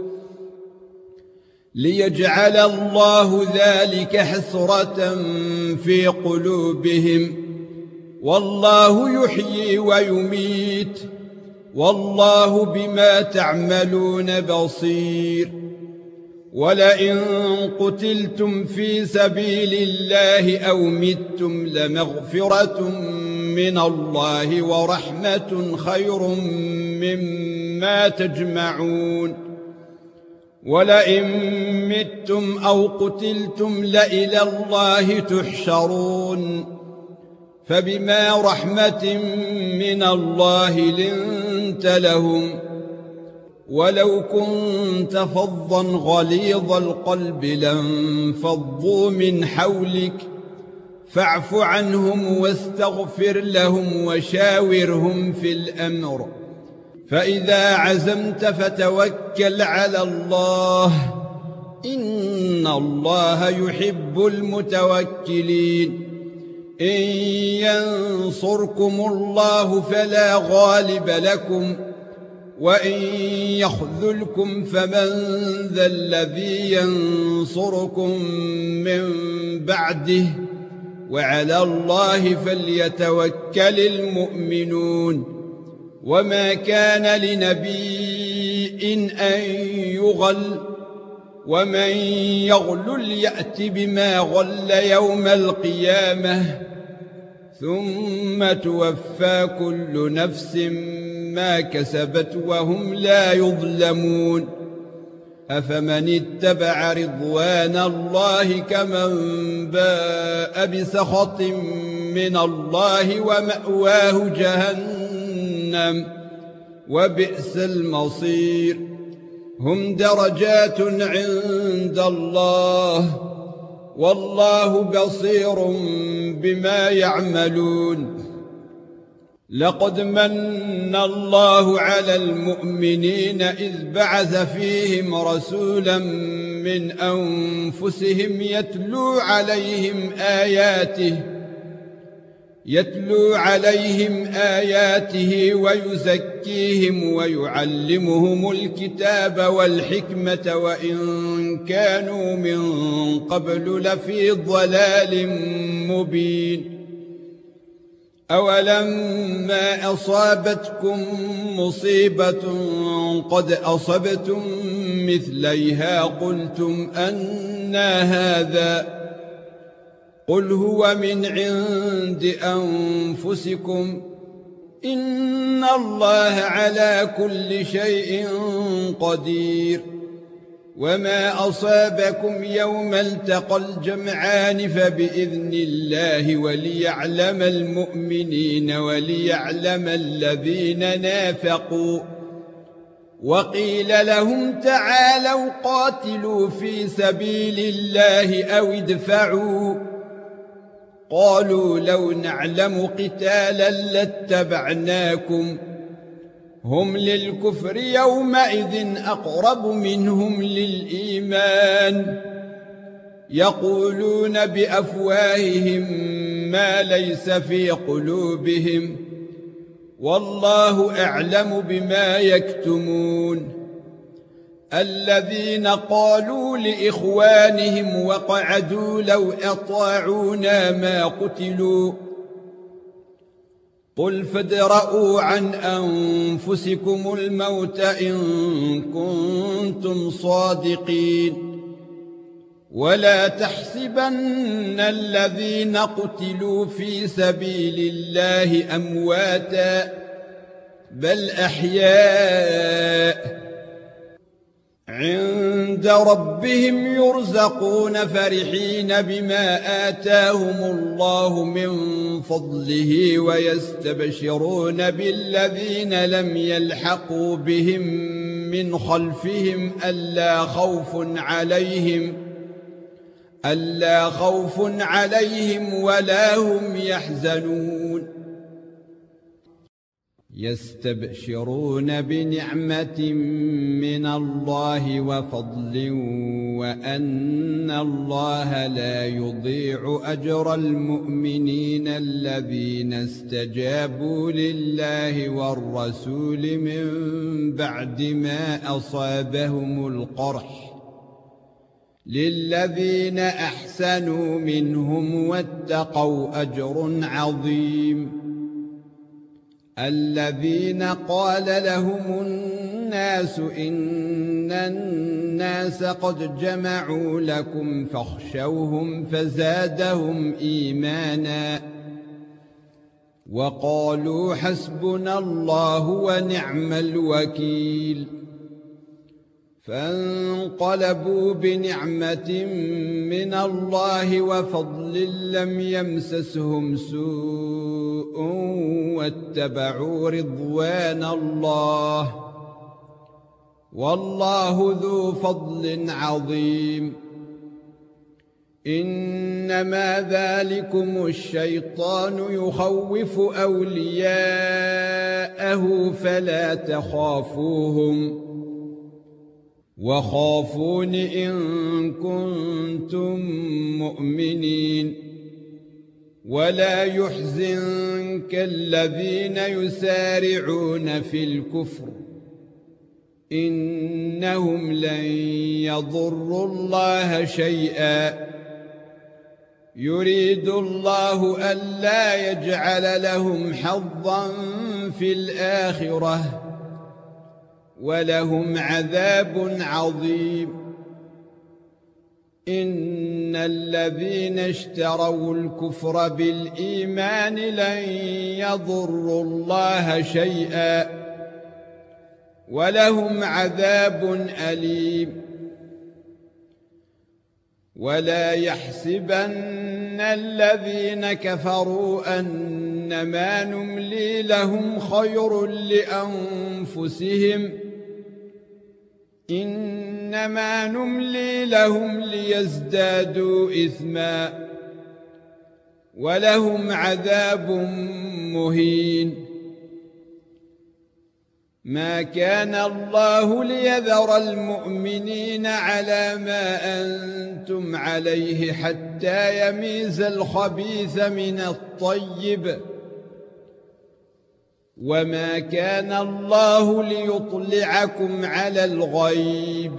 ليجعل الله ذلك حسرة في قلوبهم والله يحيي ويميت والله بما تعملون بصير ولئن قتلتم في سبيل الله أو متم لمغفرة من الله ورحمة خير مما تجمعون ولئن متم أو قتلتم لإلى الله تحشرون فبما رحمة من الله لنت لهم ولو كنت فظا غليظ القلب لانفضوا من حولك فاعف عنهم واستغفر لهم وشاورهم في الأمر فإذا عزمت فتوكل على الله إن الله يحب المتوكلين إن ينصركم الله فلا غالب لكم وإن يخذلكم فمن ذا الذي ينصركم من بعده وعلى الله فليتوكل المؤمنون وما كان لنبي أن يغل ومن يغلل يأت بما غل يوم القيامة ثم توفى كل نفس ما كسبت وهم لا يظلمون أفمن اتبع رضوان الله كمن باء بسخط من الله ومأواه جهنم وبئس المصير هم درجات عند الله والله بصير بما يعملون لقد من الله على المؤمنين إذ بعث فيهم رسولا من أنفسهم يتلو عليهم آياته يتلو عليهم آياته ويزكيهم ويعلمهم الكتاب والحكمة وإن كانوا من قبل لفي ضلال مبين أولما أصابتكم مصيبة قد أصبتم مثليها قلتم أنى هذا قل هو من عند أنفسكم إن الله على كل شيء قدير وما أصابكم يوم التقى الجمعان فبإذن الله وليعلم المؤمنين وليعلم الذين نافقوا وقيل لهم تعالوا قاتلوا في سبيل الله أو ادفعوا قالوا لو نعلم قتالا لاتبعناكم هم للكفر يومئذ أقرب منهم للإيمان يقولون بأفواههم ما ليس في قلوبهم والله أعلم بما يكتمون الذين قالوا لإخوانهم وقعدوا لو أطاعونا ما قتلوا قل فادرءوا عن أنفسكم الموت إن كنتم صادقين ولا تحسبن الذين قتلوا في سبيل الله أمواتا بل أحياء عند ربهم يرزقون فرحين بما آتاهم الله من فضله ويستبشرون بالذين لم يلحقوا بهم من خلفهم ألا خوف عليهم ألا خوف عليهم ولا هم يحزنون يستبشرون بنعمة من الله وفضل وأن الله لا يضيع أجر المؤمنين الذين استجابوا لله والرسول من بعد ما أصابهم القرح للذين أحسنوا منهم واتقوا أجر عظيم الذين قال لهم الناس إن الناس قد جمعوا لكم فاخشوهم فزادهم إيمانا وقالوا حسبنا الله ونعم الوكيل فانقلبوا بنعمة من الله وفضل لم يمسسهم سوء واتبعوا رضوان الله والله ذو فضل عظيم إنما ذلكم الشيطان يخوف أولياءه فلا تخافوهم وخافون إن كنتم مؤمنين ولا يحزنك الذين يسارعون في الكفر إنهم لن يضروا الله شيئا يريد الله ألا يجعل لهم حظا في الآخرة ولهم عذاب عظيم إن الذين اشتروا الكفر بالإيمان لن يضروا الله شيئا ولهم عذاب أليم ولا يحسبن الذين كفروا أنما نملي لهم خير لأنفسهم إنما نملي لهم ليزدادوا إثما ولهم عذاب مهين ما كان الله ليذر المؤمنين على ما أنتم عليه حتى يميز الخبيث من الطيب وما كان الله ليطلعكم على الغيب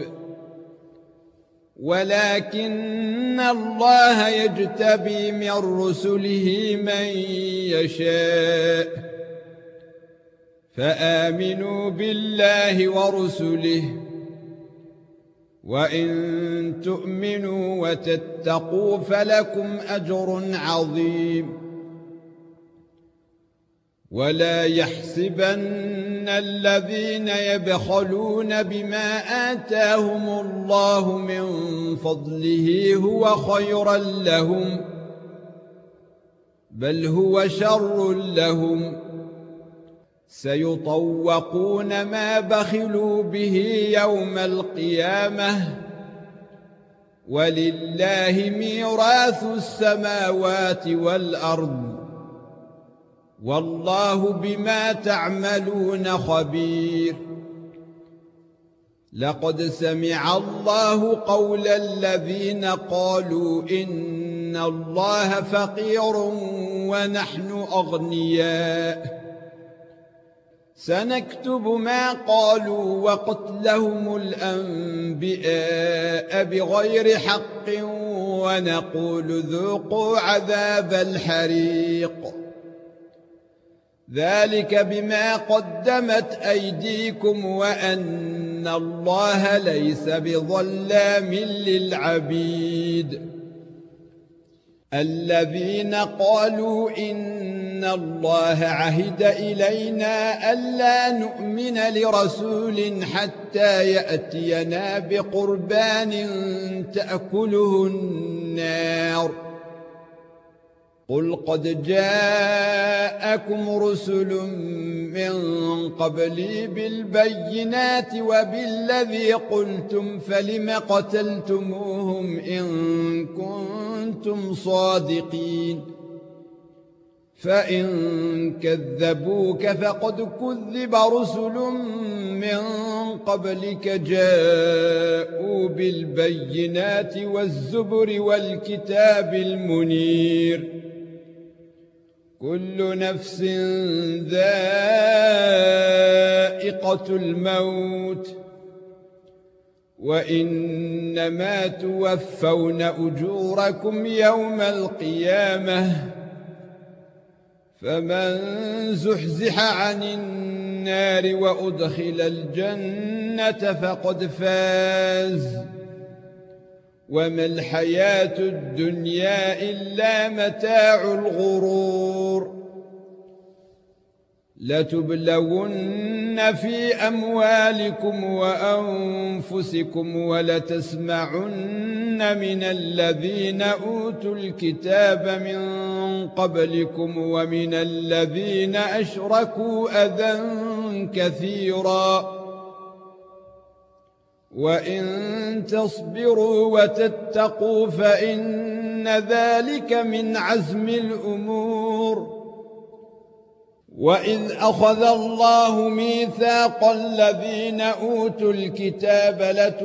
ولكن الله يجتبي من رسله من يشاء فآمنوا بالله ورسله وإن تؤمنوا وتتقوا فلكم أجر عظيم ولا يحسبن الذين يبخلون بما آتاهم الله من فضله هو خيرا لهم بل هو شر لهم سيطوقون ما بخلوا به يوم القيامة ولله ميراث السماوات والأرض والله بما تعملون خبير لقد سمع الله قول الذين قالوا إن الله فقير ونحن أغنياء سنكتب ما قالوا وقتلهم الأنبياء بغير حق ونقول ذوقوا عذاب الحريق ذلك بما قدمت أيديكم وأن الله ليس بظلام للعبيد الذين قالوا إن الله عهد إلينا ألا نؤمن لرسول حتى يأتينا بقربان تأكله النار قل قد جاءكم رسل من قبلي بالبينات وبالذي قلتم فلم قتلتموهم إن كنتم صادقين فإن كذبوك فقد كذب رسل من قبلك جاءوا بالبينات والزبر والكتاب المنير كل نفس ذائقة الموت وإنما توفون أجوركم يوم القيامة فمن زحزح عن النار وأدخل الجنة فقد فاز وما الحياة الدنيا إلا متاع الغرور لتبلون في أموالكم وأنفسكم ولتسمعن من الذين أوتوا الكتاب من قبلكم ومن الذين أشركوا أذى كثيرا وإن تصبروا وتتقوا فإن ذلك من عزم الأمور وإذ أخذ الله ميثاق الذين أوتوا الكتاب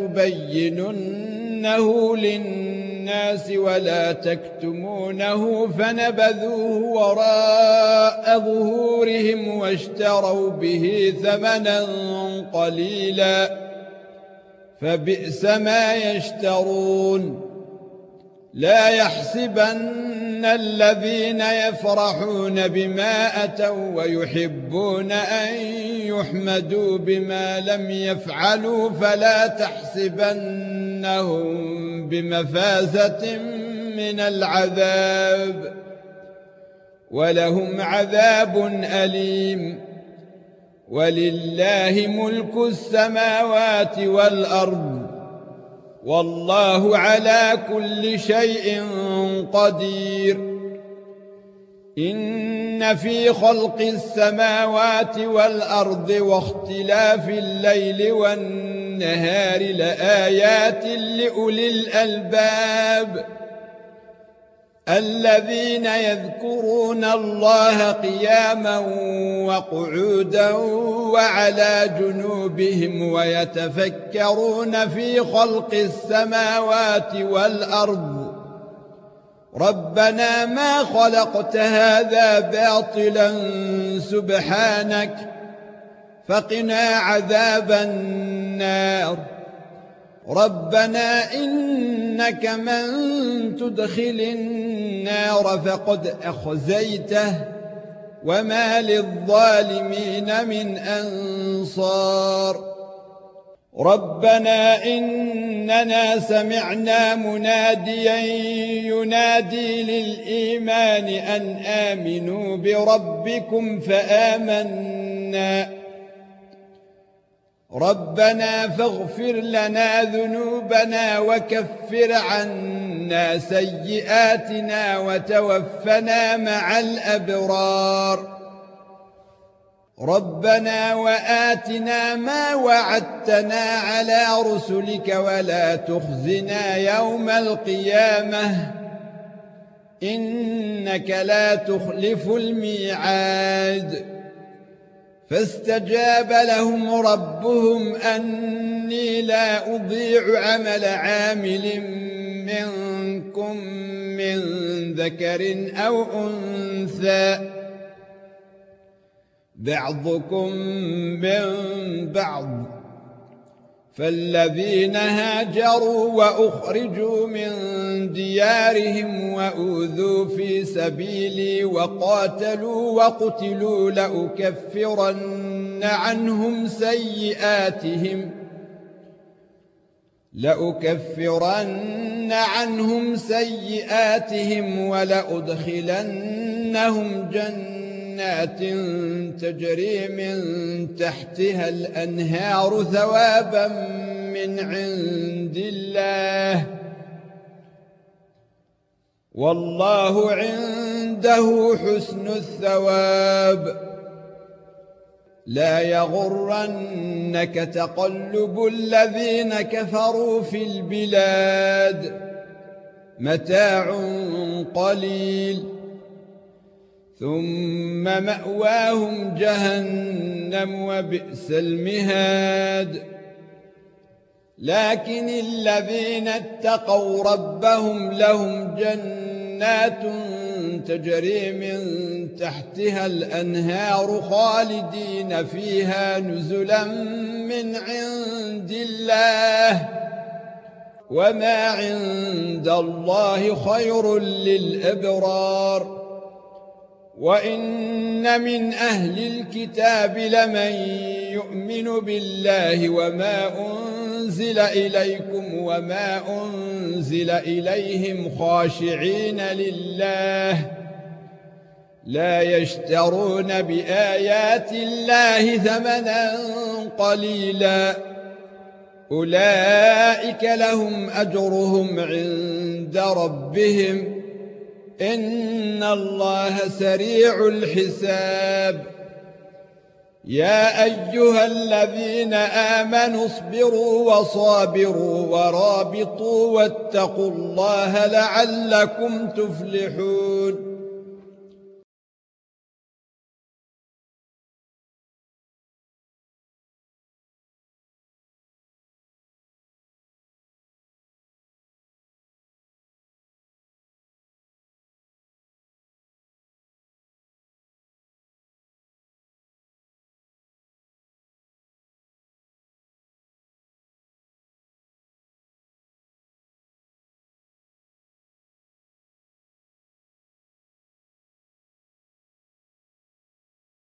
لتبيننه للناس ولا تكتمونه فنبذوه وراء ظهورهم واشتروا به ثمنا قليلا فبئس ما يشترون لا يحسبن الذين يفرحون بما أتوا ويحبون أن يحمدوا بما لم يفعلوا فلا تحسبنهم بمفازة من العذاب ولهم عذاب أليم ولله ملك السماوات والأرض والله على كل شيء قدير إن في خلق السماوات والأرض واختلاف الليل والنهار لآيات لأولي الألباب الذين يذكرون الله قياما وقعودا وعلى جنوبهم ويتفكرون في خلق السماوات والأرض ربنا ما خلقت هذا باطلا سبحانك فقنا عذاب النار ربنا إنك من تدخل النار فقد أخزيته وما للظالمين من أنصار ربنا إننا سمعنا مناديا ينادي للإيمان أن آمنوا بربكم فآمنا ربنا فاغفر لنا ذنوبنا وكفر عنا سيئاتنا وتوفنا مع الأبرار ربنا وآتنا ما وعدتنا على رسلك ولا تخزنا يوم القيامة إنك لا تخلف الميعاد فاستجاب لهم ربهم أني لا أضيع عمل عامل منكم من ذكر أو أنثى بعضكم من بعض فالذين هاجروا وأخرجوا من ديارهم وأوذوا في سبيلي وقاتلوا وقتلوا لأكفرن عنهم سيئاتهم لأكفرن عنهم سيئاتهم ولأدخلنهم جنات تجري من تحتها الأنهار ثوابا من عند الله والله عنده حسن الثواب لا يغرنك تقلب الذين كفروا في البلاد متاع قليل ثم مأواهم جهنم وبئس المهاد لكن الذين اتقوا ربهم لهم جنات تجري من تحتها الأنهار خالدين فيها نزلا من عند الله وما عند الله خير للأبرار وَإِنَّ مِنْ أَهْلِ الْكِتَابِ لَمَن يُؤْمِنُ بِاللَّهِ وَمَا أُنْزِلَ إِلَيْكُمْ وَمَا أُنْزِلَ إِلَيْهِمْ خَاشِعِينَ لِلَّهِ لا يشترون بآيات الله ثمنا قليلا أولئك لهم أجرهم عند ربهم إن الله سريع الحساب يا أيها الذين آمنوا اصبروا وصابروا ورابطوا واتقوا الله لعلكم تفلحون